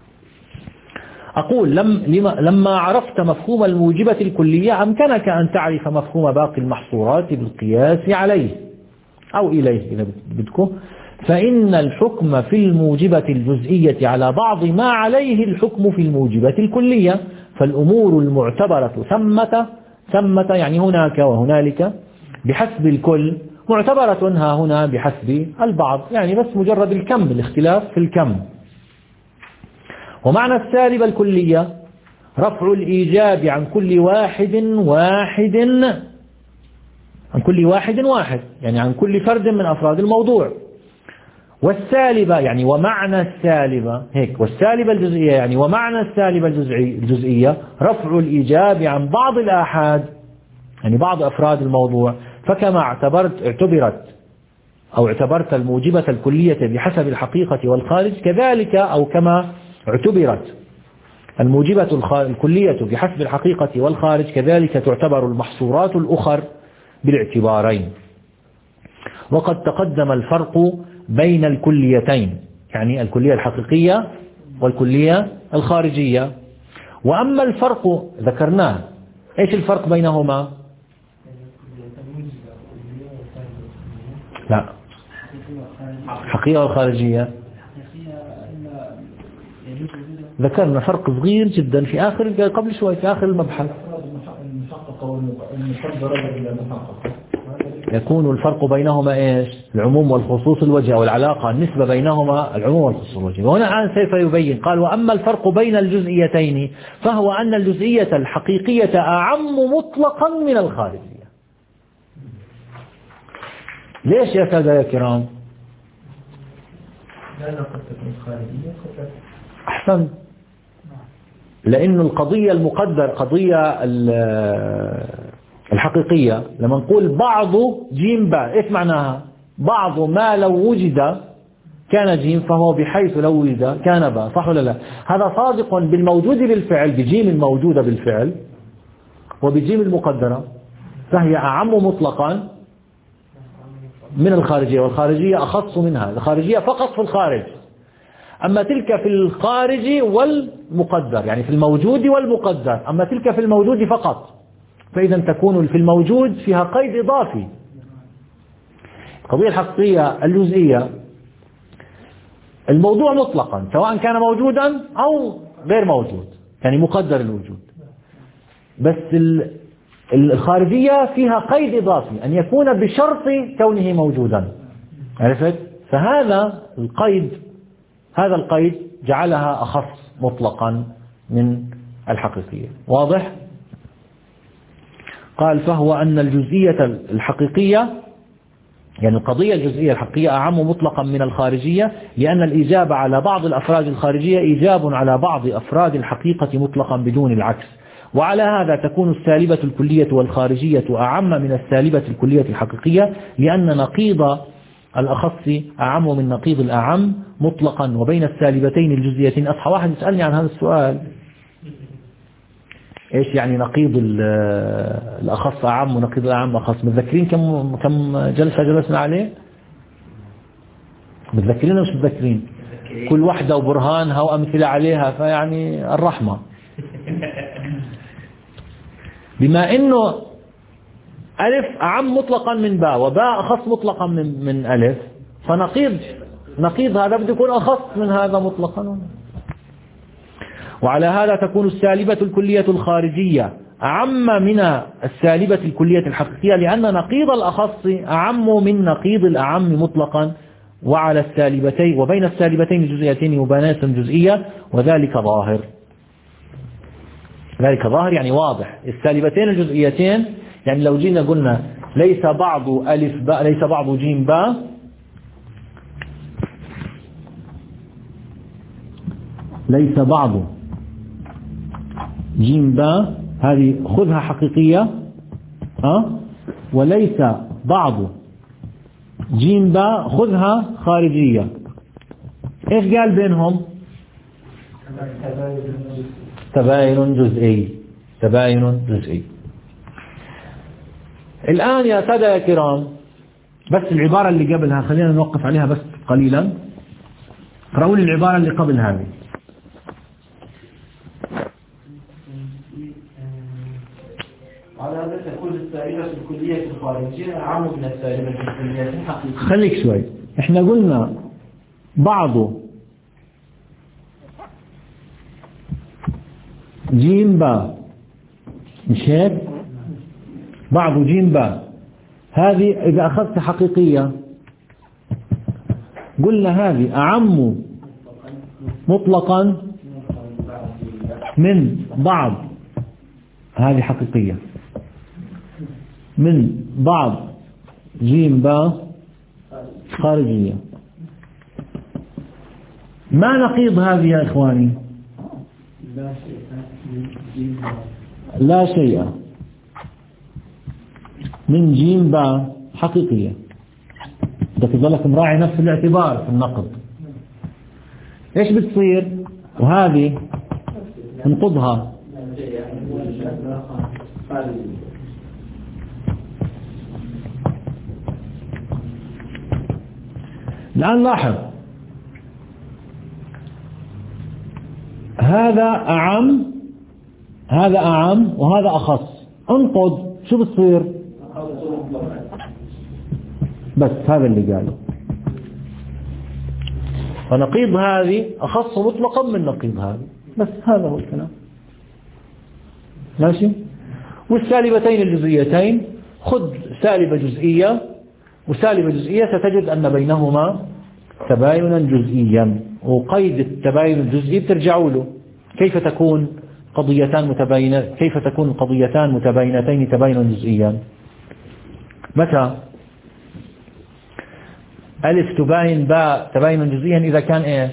أقول لم لما عرفت مفهوم الموجبة الكلية أمكنك أن تعرف مفهوم باقي المحصورات بالقياس عليه أو إليه إذا بدكم. فإن الحكم في الموجبة الجزئية على بعض ما عليه الحكم في الموجبة الكلية، فالأمور المعتبرة ثمة ثمة يعني هناك وهنالك بحسب الكل، معتبرة ها هنا بحسب البعض، يعني بس مجرد الكم، الاختلاف في الكم. ومعنى السالبة الكلية رفع الإيجاب عن كل واحد واحد عن كل واحد واحد يعني عن كل فرد من أفراد الموضوع. والسالبة يعني ومعنى السالبة هيك، والسالبة الجزئية يعني ومعنى السالبة الجزئية رفع الإيجاب عن بعض الآحاد يعني بعض أفراد الموضوع. فكما اعتبرت اعتبرت أو اعتبرت الموجبة الكلية بحسب الحقيقة والخارج، كذلك أو كما اعتبرت الموجبة الكلية بحسب الحقيقة والخارج، كذلك تعتبر المحصورات الأخر بالاعتبارين. وقد تقدم الفرق بين الكليتين، يعني الكلية الحقيقية والكلية الخارجية. وأما الفرق ذكرناه، إيش الفرق بينهما؟ لا، حقيقة والخارجية ذكرنا فرق صغير جدا في آخر قبل شوي في آخر المبحث. يكون الفرق بينهما إيش؟ العموم والخصوص الوجه، أو العلاقة النسبة بينهما العموم والخصوص الوجه. وهنا الآن سوف يبين. قال وأما الفرق بين الجزئيتين فهو أن الجزئية الحقيقية أعم مطلقا من الخارجية. ليش يا سادة يا كرام؟ لأنها قد تكون خارجية. أحسن، لأن القضية المقدر قضية الحقيقية لما نقول بعض جيم باء، إيش معناها؟ بعض ما لو وجد كان جيم فهو بحيث لو وجد كان باء، صح ولا لا؟ هذا صادق بالموجود بالفعل، بجيم الموجودة بالفعل وبجيم المقدرة، فهي أعم مطلقا من الخارجية، والخارجية أخص منها. الخارجية فقط في الخارج، أما تلك في الخارج والمقدر، يعني في الموجود والمقدر، أما تلك في الموجود فقط. فإذا تكون في الموجود فيها قيد إضافي. القضية الحقيقية الجزئية الموضوع مطلقا سواء كان موجودا أو غير موجود، يعني مقدر الوجود. بس الخارجية فيها قيد إضافي أن يكون بشرط كونه موجودا، عرفت؟ فهذا القيد هذا القيد جعلها أخص مطلقا من الحقيقية. واضح؟ قال فهو أن الجزئية الحقيقية يعني القضية الجزئية الحقيقية أعم مطلقا من الخارجية، لأن الإيجاب على بعض الأفراد الخارجية إيجاب على بعض أفراد الحقيقة مطلقا بدون العكس. وعلى هذا تكون السالبة الكلية والخارجية أعم من السالبة الكلية الحقيقية، لأن نقيض الأخص أعم من نقيض الأعم مطلقا. وبين السالبتين الجزئيتين أصحى واحد يسألني عن هذا السؤال، إيش يعني نقيض الأخص أعم ونقيض الأعم أخص؟ متذكرين كم كم جلسة جلسنا عليه؟ متذكرين ولا مش متذكرين؟ كل واحدة وبرهانها وأمثلة عليها، فيعني الرحمة. بما إنه ألف أعم مطلقا من باء وباء أخص مطلقا من من ألف، فنقيض نقيض هذا بده يكون أخص من هذا مطلقا. وعلى هذا تكون السالبة الكلية الخارجية أعم من السالبة الكلية الحقيقية، لأن نقيض الأخص أعم من نقيض الأعم مطلقا. وعلى السالبتين وبين السالبتين الجزئيتين مباناة جزئية، وذلك ظاهر. ذلك ظاهر يعني واضح. السالبتين الجزئيتين يعني لو جينا قلنا ليس بعض ألف باء ليس بعض جيم باء، ليس بعض جيم باء هذه خذها حقيقية أه؟ وليس بعض جيم باء خذها خارجية. إيش قال بينهم؟ تباين جزئي. تباين جزئي. الآن يا سادة يا كرام، بس العبارة اللي قبلها خلينا نوقف عليها بس قليلا. اقرأوا لي العبارة اللي قبل هذه. على هذا تكون السائلة الكلية الخارجية أعم من السائلة الكلية الحقيقية. خليك شوي، احنا قلنا بعض جيم باء، مش هيك؟ بعض جيم باء هذه إذا أخذت حقيقية قلنا هذه أعم مطلقا من بعض، هذه حقيقية، من بعض جيم باء خارجية. ما نقيض هذه يا إخواني؟ لا شيء من جيم باء حقيقية. بدك تظلك مراعي نفس الاعتبار في النقد. ايش بتصير؟ وهذه ننقضها. الآن لاحظ، هذا أعم، هذا أعم وهذا أخص. انقض، شو بتصير؟ بس هذا اللي قاله. فنقيض هذه أخص مطلقا من نقيض هذه، بس هذا هو الكلام. ماشي؟ والسالبتين الجزئيتين، خذ سالبة جزئية وسالبة جزئية، ستجد أن بينهما تباينا جزئيا. وقيد التباين الجزئي بترجعوا له. كيف تكون قضيتان متباينة، كيف تكون قضيتان متباينتين تباينا جزئيا؟ متى؟ ألف تباين باء تباينا جزئيا إذا كان إيش؟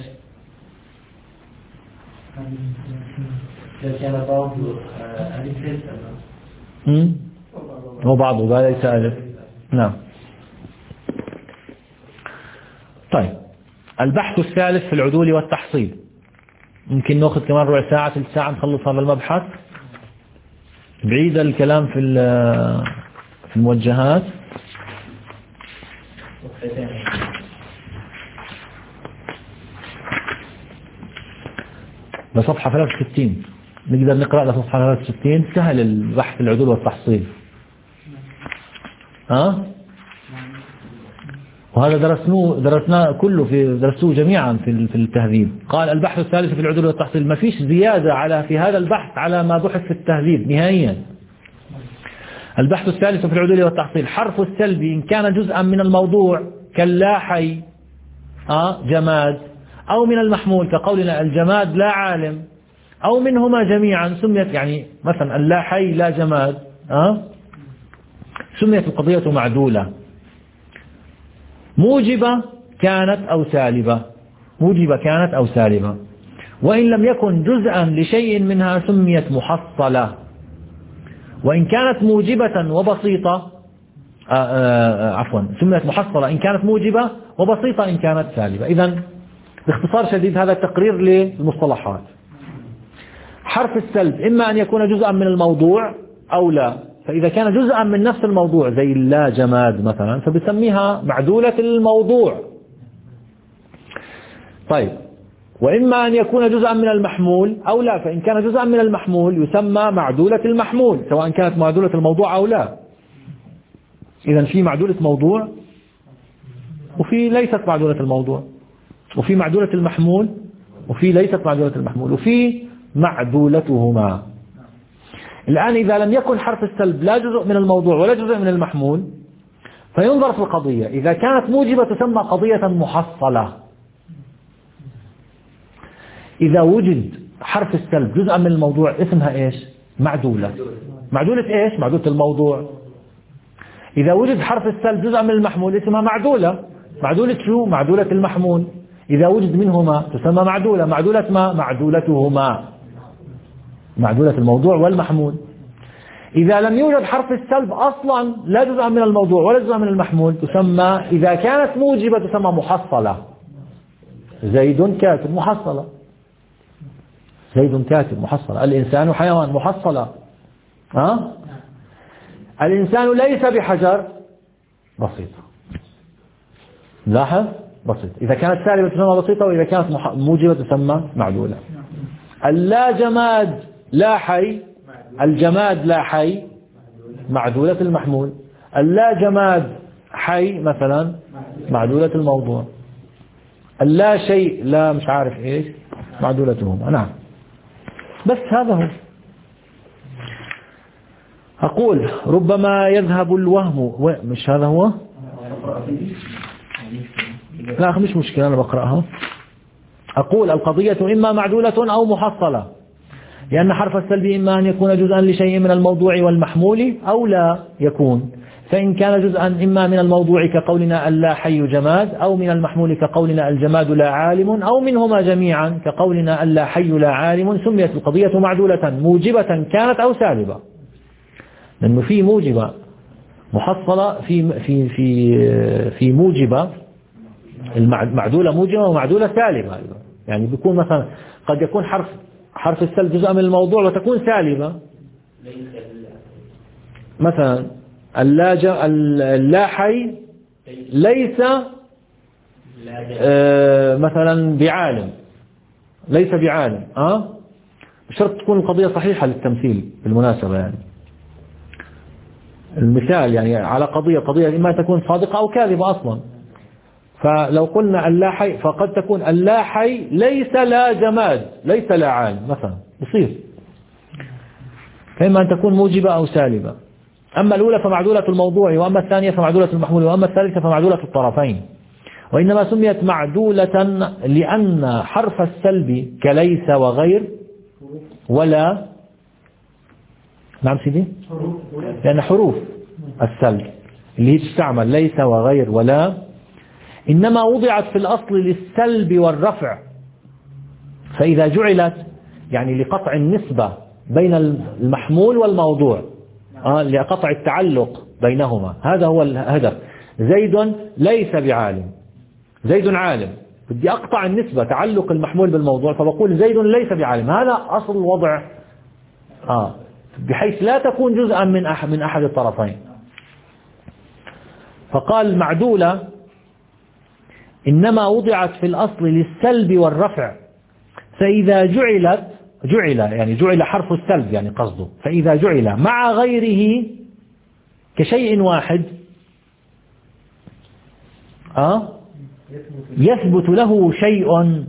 إذا كان بعض ألف هو بعضه باء ليس ألف. نعم. طيب، البحث الثالث في العدول والتحصيل. يمكن نأخذ كمان ربع ساعة ثلث ساعة نخلص هذا المبحث. بعيد الكلام في في الموجهات. لصفحة ثلاثة وستين نقدر نقرأ لصفحة ثلاثة وستين. سهل البحث العدول والتحصيل. ها أه؟ وهذا درسناه درسناه كله في درسوه جميعا في في التهذيب. قال البحث الثالث في العدول والتحصيل. ما فيش زيادة على في هذا البحث على ما بحث في التهذيب نهائيا. البحث الثالث في العدول والتحصيل. حرف السلبي إن كان جزءا من الموضوع كاللا حي آه جماد، أو من المحمول كقولنا الجماد لا عالم، أو منهما جميعا سميت، يعني مثلا اللا حي لا جماد آه سميت القضية معدولة. موجبة كانت أو سالبة، موجبة كانت أو سالبة. وإن لم يكن جزءا لشيء منها سميت محصلة. وإن كانت موجبة وبسيطة آآ آآ عفوا سميت محصلة إن كانت موجبة، وبسيطة إن كانت سالبة. إذن باختصار شديد هذا التقرير للمصطلحات. حرف السلب إما أن يكون جزءا من الموضوع أو لا. فإذا كان جزءا من نفس الموضوع زي لا جماد مثلا فبسميها معدولة الموضوع. طيب، وإما أن يكون جزءا من المحمول أو لا. فإن كان جزءا من المحمول يسمى معدولة المحمول سواء كانت معدولة الموضوع أو لا. إذن في معدولة موضوع وفي ليست معدولة الموضوع، وفي معدولة المحمول وفي ليست معدولة المحمول، وفي معدولتهما. الآن إذا لم يكن حرف السلب لا جزء من الموضوع ولا جزء من المحمول فينظر في القضية. إذا كانت موجبة تسمى قضية محصلة. إذا وجد حرف السلب جزءا من الموضوع اسمها إيش؟ معدولة. معدولة إيش؟ معدولة الموضوع. إذا وجد حرف السلب جزءا من المحمول اسمها معدولة. معدولة شو؟ معدولة المحمول. إذا وجد منهما تسمى معدولة. معدولة ما؟ معدولتهما، معدولة الموضوع والمحمول. إذا لم يوجد حرف السلب أصلا لا جزء من الموضوع ولا جزء من المحمول تسمى، إذا كانت موجبة تسمى محصلة. زيد كاتب محصلة، زيد كاتب محصلة. الإنسان حيوان محصلة. ها؟ الإنسان ليس بحجر بسيطة. لاحظ بسيط. إذا كانت سالبة تسمى بسيطة، وإذا كانت موجبة تسمى معدولة. اللا جماد لا حي، الجماد لا حي معدولة المحمول. اللا جماد حي مثلا معدولة الموضوع. اللا شيء لا مش عارف ايش معدولتهم. نعم بس هذا هو. أقول ربما يذهب الوهم، مش هذا هو؟ لا مش مشكلة أنا بقرأها. أقول القضية إما معدولة أو محصلة، لأن حرف السلب إما أن يكون جزءا لشيء من الموضوع والمحمول أو لا يكون. فإن كان جزءا إما من الموضوع كقولنا اللا حي جماد، أو من المحمول كقولنا الجماد لا عالم، أو منهما جميعا كقولنا اللا حي لا عالم، سميت القضية معدولة موجبة كانت أو سالبة. لأنه في موجبة محصلة في في في في موجبة، المعدولة موجبة ومعدولة سالبة. يعني بيكون مثلا قد يكون حرف حرف السلب جزء من الموضوع وتكون سالبة. مثلا اللا اللا حي ليس آه مثلا بعالم، ليس بعالم. اه بشرط تكون القضية صحيحة للتمثيل بالمناسبة. يعني المثال يعني على قضية قضية إما تكون صادقة أو كاذبة أصلا. فلو قلنا اللا حي فقد تكون اللا حي ليس لا جماد ليس لا عالم مثلا، يصير. فإما أن تكون موجبة أو سالبة. أما الأولى فمعدولة الموضوع، وأما الثانية فمعدولة المحمول، وأما الثالثة فمعدولة الطرفين. وإنما سميت معدولة لأن حرف السلب كليس وغير ولا. نعم سيدي، لأن حروف السلب اللي هي تستعمل ليس وغير ولا إنما وضعت في الأصل للسلب والرفع، فإذا جعلت يعني لقطع النسبة بين المحمول والموضوع، آه لقطع التعلق بينهما، هذا هو الهدف. زيد ليس بعالم، زيد عالم، بدي أقطع النسبة تعلق المحمول بالموضوع، فبقول زيد ليس بعالم. هذا أصل الوضع، آه بحيث لا تكون جزءا من أحد من أحد الطرفين. فقال معدولة إنما وضعت في الأصل للسلب والرفع، فإذا جعلت جعل يعني جعل حرف السلب يعني قصده، فإذا جعل مع غيره كشيء واحد آه يثبت له شيء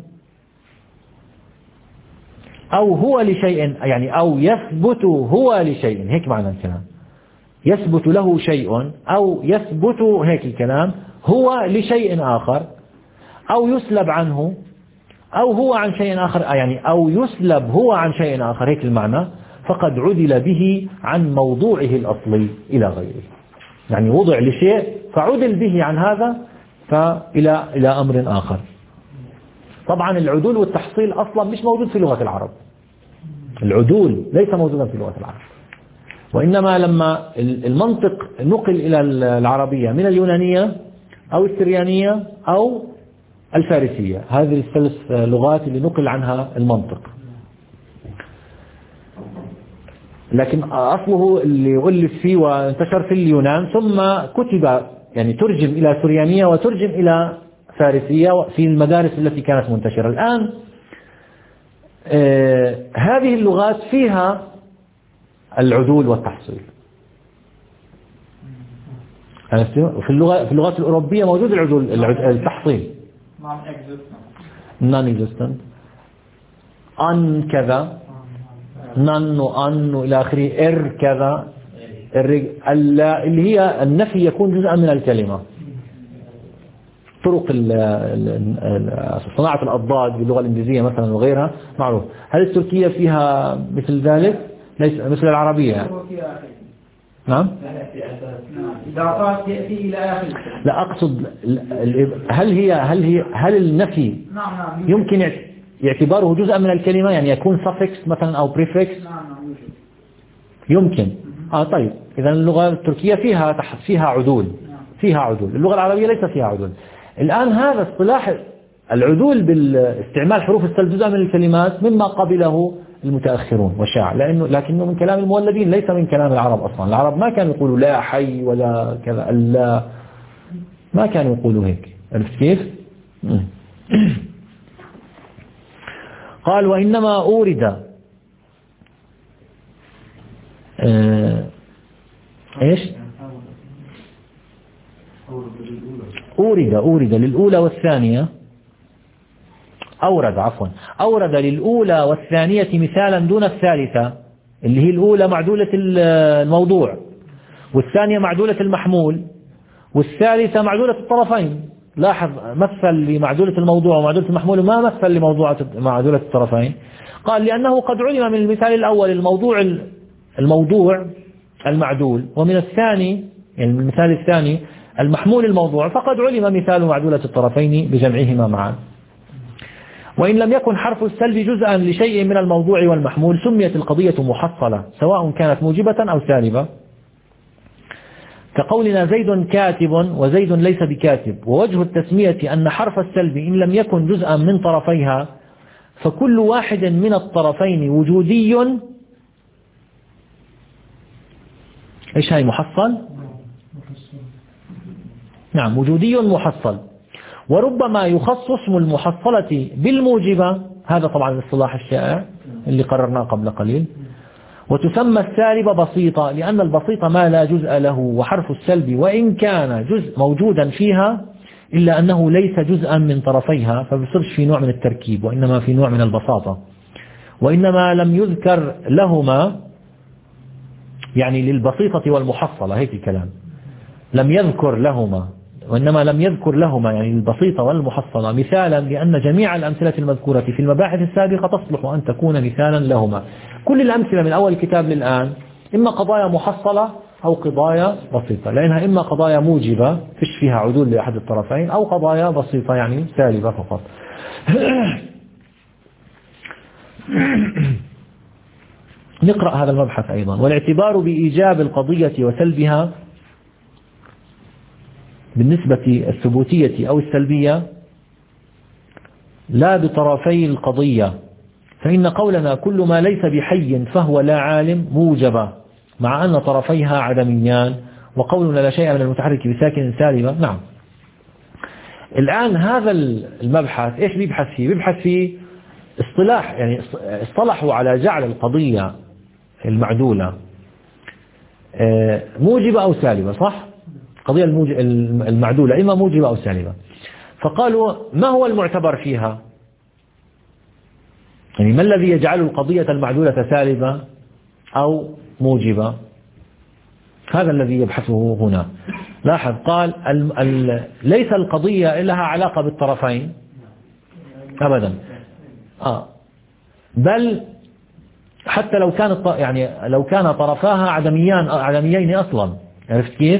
أو هو لشيء، يعني أو يثبت هو لشيء، هيك معنى الكلام. يثبت له شيء أو يثبت هيك الكلام هو لشيء آخر، أو يسلب عنه، أو هو عن شيء آخر، يعني أو يسلب هو عن شيء آخر، هيك المعنى. فقد عدل به عن موضوعه الأصلي إلى غيره، يعني وضع لشيء فعدل به عن هذا فإلى إلى أمر آخر. طبعا العدول والتحصيل أصلا مش موجود في لغة العرب، العدول ليس موجودا في لغة العرب، وإنما لما المنطق نقل إلى العربية من اليونانية أو السريانية أو الفارسية، هذه الثلاث لغات اللي نقل عنها المنطق. لكن أصله اللي ألف فيه وانتشر في اليونان، ثم كتب يعني ترجم إلى سريانية وترجم إلى فارسية في المدارس التي كانت منتشرة. الآن آه هذه اللغات فيها العدول والتحصيل. في اللغة في اللغات الأوروبية موجود العدول التحصيل non-existent، أن كذا، نن وأن إلى آخره، إر كذا، اللي هي النفي يكون جزءا من الكلمة. طرق صناعة الأضداد باللغة الإنجليزية مثلا وغيرها معروف. هل التركية فيها مثل ذلك؟ ليس مثل العربية. نعم. إذا أعطاك يأتي إلى آخر. لا أقصد هل هي هل هي هل النفي يمكن اعتباره جزءا من الكلمة، يعني يكون suffix مثلا أو prefix؟ يمكن. آه طيب، إذا اللغة التركية فيها فيها عدول، فيها عدول. اللغة العربية ليس فيها عدول. الآن هذا اصطلاح العدول بالاستعمال حروف السلب جزء من الكلمات مما قبله المتأخرون وشاع، لأنه لكنه من كلام المولدين ليس من كلام العرب أصلا. العرب ما كانوا يقولوا لا حي ولا كذا، لا ما كانوا يقولوا هيك. عرفت كيف؟ قال وإنما أورد آه إيش أورد أورد للأولى والثانية أورد عفوا أورد للأولى والثانية مثالا دون الثالثة، اللي هي الأولى معدولة الموضوع، والثانية معدولة المحمول، والثالثة معدولة الطرفين. لاحظ مثل لمعدولة الموضوع ومعدولة المحمول، ما مثل لموضوع معدولة الطرفين. قال لأنه قد علم من المثال الأول الموضوع الموضوع المعدول، ومن الثاني يعني من المثال الثاني المحمول الموضوع، فقد علم مثال معدولة الطرفين بجمعهما معا. وإن لم يكن حرف السلب جزءا لشيء من الموضوع والمحمول سميت القضية محصلة سواء كانت موجبة أو سالبة، كقولنا زيد كاتب وزيد ليس بكاتب. ووجه التسمية أن حرف السلب إن لم يكن جزءا من طرفيها فكل واحد من الطرفين وجودي. إيش هاي محصل؟ نعم وجودي محصل. وربما يخص اسم المحصلة بالموجبة، هذا طبعا الاصطلاح الشائع اللي قررناه قبل قليل. وتسمى السالبة بسيطة لأن البسيطة ما لا جزء له، وحرف السلب وإن كان جزء موجودا فيها إلا أنه ليس جزءا من طرفيها فبصرش في نوع من التركيب، وإنما في نوع من البساطة. وإنما لم يذكر لهما يعني للبسيطة والمحصلة، هيك الكلام، لم يذكر لهما وإنما لم يذكر لهما يعني البسيطة والمحصلة مثالا، لأن جميع الأمثلة المذكورة في المباحث السابقة تصلح أن تكون مثالا لهما. كل الأمثلة من أول الكتاب للآن إما قضايا محصلة أو قضايا بسيطة، لأنها إما قضايا موجبة فيش فيها عدول لأحد الطرفين، أو قضايا بسيطة يعني سالبة فقط. نقرأ هذا المبحث أيضا. والاعتبار بإيجاب القضية وسلبها بالنسبة الثبوتية أو السلبية لا بطرفي القضية، فإن قولنا كل ما ليس بحي فهو لا عالم موجبة مع أن طرفيها عدميان، وقولنا لا شيء من المتحرك بساكن سالبة. نعم الآن هذا المبحث إيش بيبحث فيه؟ بيبحث فيه اصطلاح، يعني اصطلحوا على جعل القضية المعدولة موجبة أو سالبة، صح؟ قضية المعدولة إما موجبة أو سالبة. فقالوا ما هو المعتبر فيها؟ يعني ما الذي يجعل القضية المعدولة سالبة أو موجبة؟ هذا الذي يبحثه هنا. لاحظ قال ال ال ليس القضية لها علاقة بالطرفين أبدا، آه بل حتى لو كان يعني لو كان طرفاها عدميان عدميين أصلا. عرفت كيف؟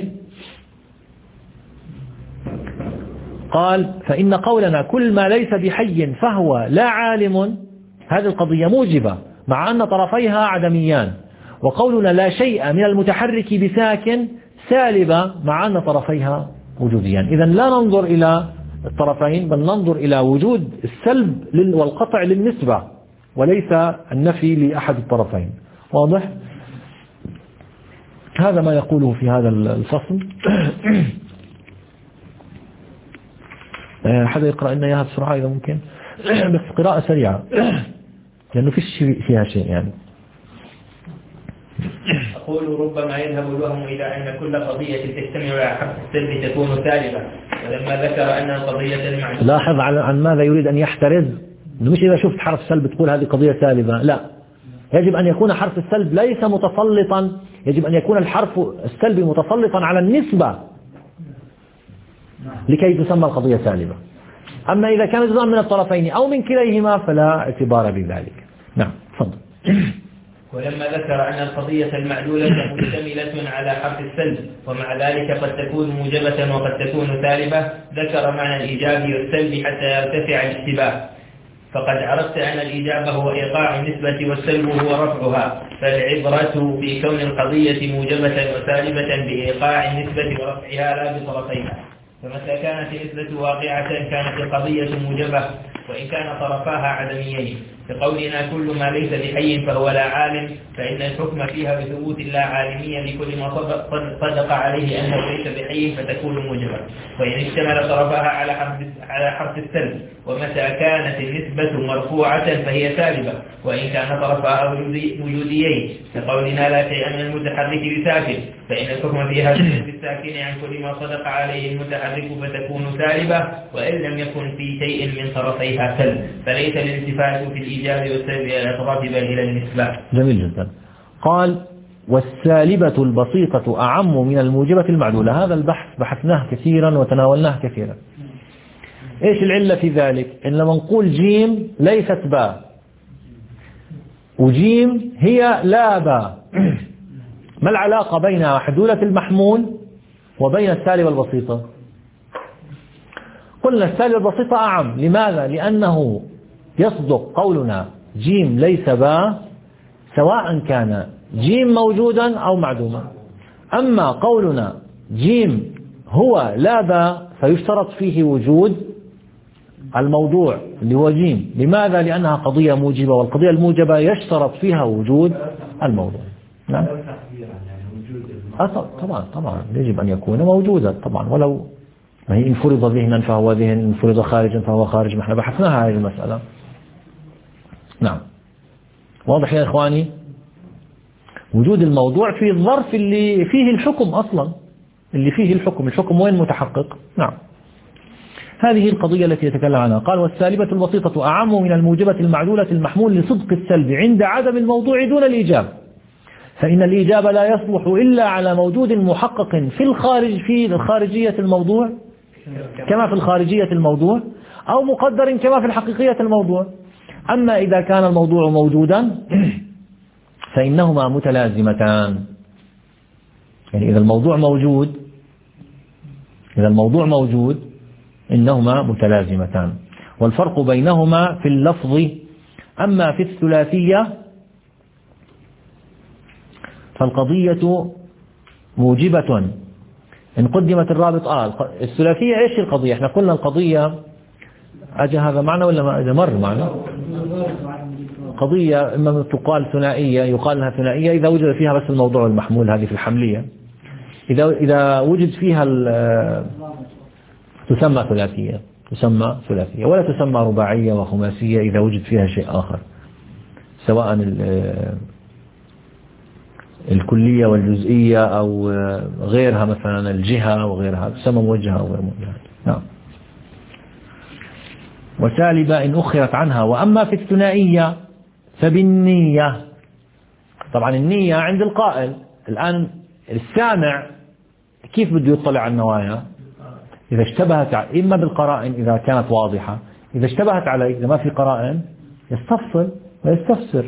قال فإن قولنا كل ما ليس بحي فهو لا عالم هذه القضية موجبة مع أن طرفيها عدميان، وقولنا لا شيء من المتحرك بساكن سالبة مع أن طرفيها وجوديان. إذن لا ننظر إلى الطرفين بل ننظر إلى وجود السلب والقطع للنسبة وليس النفي لأحد الطرفين. واضح؟ هذا ما يقوله في هذا الفصل. حدا يقرأ لنا إياها بسرعة إذا ممكن، بس قراءة سريعة لأنه فيش فيها شيء يعني. أقول ربما يذهب الوهم إلى أن كل قضية تجتمع على حرف السلب تكون سالبة، ولما ذكر أن القضية المعنى. لاحظ عن ماذا يريد أن يحترز، مش إذا شفت حرف سلب تقول هذه قضية سالبة، لا، يجب أن يكون حرف السلب ليس متسلطا، يجب أن يكون الحرف السلبي متسلطا على النسبة لكي تسمى القضية سالبة. أما إذا كان جزءا من الطرفين أو من كليهما فلا اعتبار بذلك. نعم تفضل. ولما ذكر أن القضية المعلولة مشتملة على حرف السلب ومع ذلك قد تكون موجبة وقد تكون سالبة، ذكر معنى الإيجاب والسلب حتى يرتفع الاشتباه. فقد عرفت أن الإيجاب هو إيقاع النسبة والسلب هو رفعها، فالعبرة في كون القضية موجبة وسالبة بإيقاع النسبة ورفعها لا بطرفيها. فمتى كانت النسبة واقعة كانت القضية موجبة وإن كان طرفاها عدميين. بقولنا كل ما ليس بحي فهو لا عالم، فإن الحكم فيها بثبوت لا عالمية لكل ما صدق عليه أنه ليس بحي فتكون موجبة، وإن اشتمل طرفاها على حرف على حرف السلب. ومتى كانت النسبة مرفوعة فهي سالبة وإن كان طرفاها وجوديين. بقولنا لا شيء من المتحرك بساكن، فإن الحكم فيها بالساكن عن كل ما صدق عليه المتحرك فتكون سالبة وإن لم يكن في شيء من طرفيها سلب، فليس الالتفات في الإيجاب والسلب إلى الأطراف بل إلى النسبة. جميل جدا. قال والسالبة البسيطة أعم من الموجبة المعلولة. هذا البحث بحثناه كثيرا وتناولناه كثيرا. إيش العلة في ذلك؟ إن لما نقول جيم ليست باء وجيم هي لا باء، ما العلاقة بين حدولة المحمول وبين السالبة البسيطة؟ قلنا السالبة البسيطة أعم. لماذا؟ لأنه يصدق قولنا جيم ليس باء سواء كان جيم موجودا أو معدوما. أما قولنا جيم هو لا باء فيشترط فيه وجود الموضوع اللي هو جيم. لماذا؟ لأنها قضية موجبة، والقضية الموجبة يشترط فيها وجود الموضوع. نعم طبعا طبعا يجب أن يكون موجودا طبعا، ولو ما هي إن فرض ذهنا فهو ذهن، إن فرض خارجا فهو خارج. ما احنا بحثناها هذه المسألة. نعم واضح يا إخواني؟ وجود الموضوع في الظرف اللي فيه الحكم أصلا، اللي فيه الحكم. الحكم وين متحقق؟ نعم هذه القضية التي يتكلم عنها. قال والسالبة البسيطة أعم من الموجبة المعلولة المحمول لصدق السلب عند عدم الموضوع دون الإيجاب، فإن الإيجاب لا يصلح إلا على موجود محقق في الخارج في الخارجية الموضوع كما في الخارجية الموضوع، أو مقدر كما في الحقيقية الموضوع. أما إذا كان الموضوع موجودا فإنهما متلازمتان. يعني إذا الموضوع موجود إذا الموضوع موجود إنهما متلازمتان، والفرق بينهما في اللفظ. أما في الثلاثية فالقضية موجبة إن قدمت الرابط. آه الثلاثية إيش القضية؟ إحنا قلنا القضية أجى هذا معنا ولا ما أجى؟ مر معنا. قضية إما تقال ثنائية، يقال لها ثنائية إذا وجد فيها بس الموضوع المحمول، هذه في الحملية. إذا إذا وجد فيها تسمى ثلاثية تسمى ثلاثية ولا تسمى رباعية وخماسية إذا وجد فيها شيء آخر، سواء الكلية والجزئية أو غيرها، مثلا الجهة وغيرها تسمى موجهة أو غير موجهة. نعم. وسالبة إن أخرت عنها. وأما في الثنائية فبالنية. طبعا النية عند القائل. الآن السامع كيف بده يطلع على النوايا؟ إذا اشتبهت إما بالقرائن إذا كانت واضحة، إذا اشتبهت عليه إذا ما في قرائن يستفصل ويستفسر.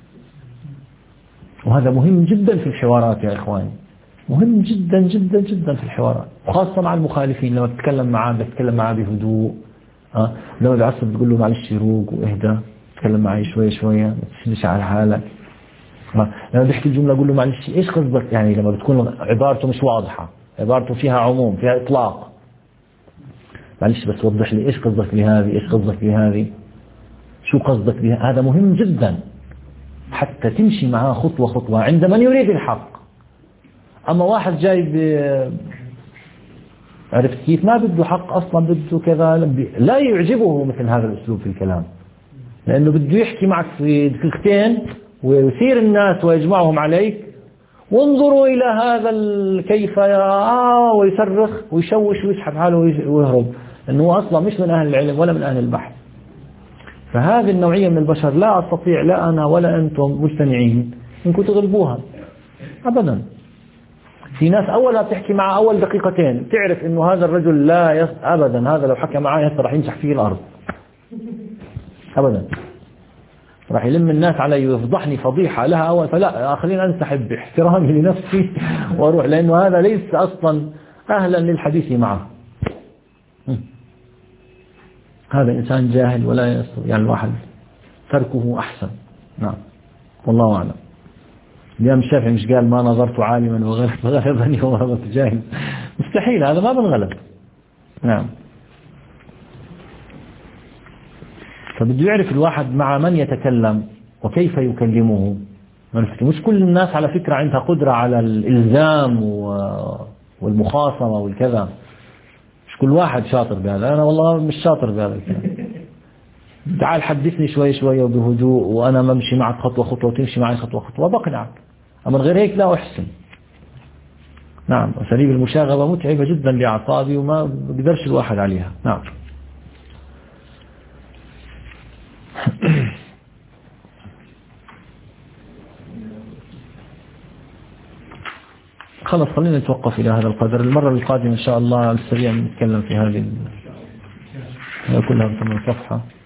وهذا مهم جدا في الحوارات يا إخواني، مهم جدا جدا جدا في الحوارات، وخاصة مع المخالفين. لما تتكلم معاه تتكلم معاه بهدوء. أه؟ لما بعصب تقول له معلش روق واهدى، تتكلم معي شوية شوية، ما تشدش على حالك. أه؟ لما بيحكي الجملة قول له معلش إيش قصدك؟ يعني لما بتكون عبارته مش واضحة، عبارته فيها عموم فيها إطلاق، معلش بس وضح لي إيش قصدك بهذه، إيش قصدك بهذه، شو قصدك بها. هذا مهم جدا حتى تمشي معاه خطوة خطوة عند من يريد الحق. أما واحد جاي عرفت كيف ما بده حق أصلا، بده كذا، لا يعجبه مثل هذا الأسلوب في الكلام، لأنه بده يحكي معك في دقيقتين ويثير الناس ويجمعهم عليك. وانظروا إلى هذا كيف آه ويصرخ ويشوش ويسحب حاله ويهرب، أنه أصلا مش من أهل العلم ولا من أهل البحث. فهذه النوعية من البشر لا أستطيع لا أنا ولا أنتم مجتمعين إنكم تغلبوها أبدا. في ناس أولها بتحكي معه أول دقيقتين تعرف إنه هذا الرجل لا يس... أبدا، هذا لو حكى معي هسه راح ينجح فيه الأرض أبدا. راح يلم الناس علي ويفضحني فضيحة لها أول، فلا خلينا أنسحب باحترامي لنفسي وأروح، لأنه هذا ليس أصلا أهلا للحديث معه. هذا إنسان جاهل ولا يستطيع، يعني الواحد تركه أحسن. نعم والله أعلم. الإمام الشافعي مش قال ما نظرت عالما وغلبني وغلبت جاهل؟ مستحيل، هذا ما بنغلب. نعم. فبده يعرف الواحد مع من يتكلم وكيف يكلمه. مش كل الناس على فكرة عندها قدرة على الإلزام والمخاصمة والكذا، مش كل واحد شاطر بهذا. أنا والله مش شاطر بهذا الكلام. تعال حدثني شوي شوي وبهدوء، وأنا بمشي معك خطوة خطوة وتمشي معي خطوة خطوة بقنعك، أما غير هيك لا أحسن. نعم. أساليب المشاغبة متعبة جدا لأعصابي وما بقدرش الواحد عليها. نعم. خلاص خلينا نتوقف إلى هذا القدر. المرة القادمة إن شاء الله على السريع نتكلم في هذه كلها ثمان صفحة.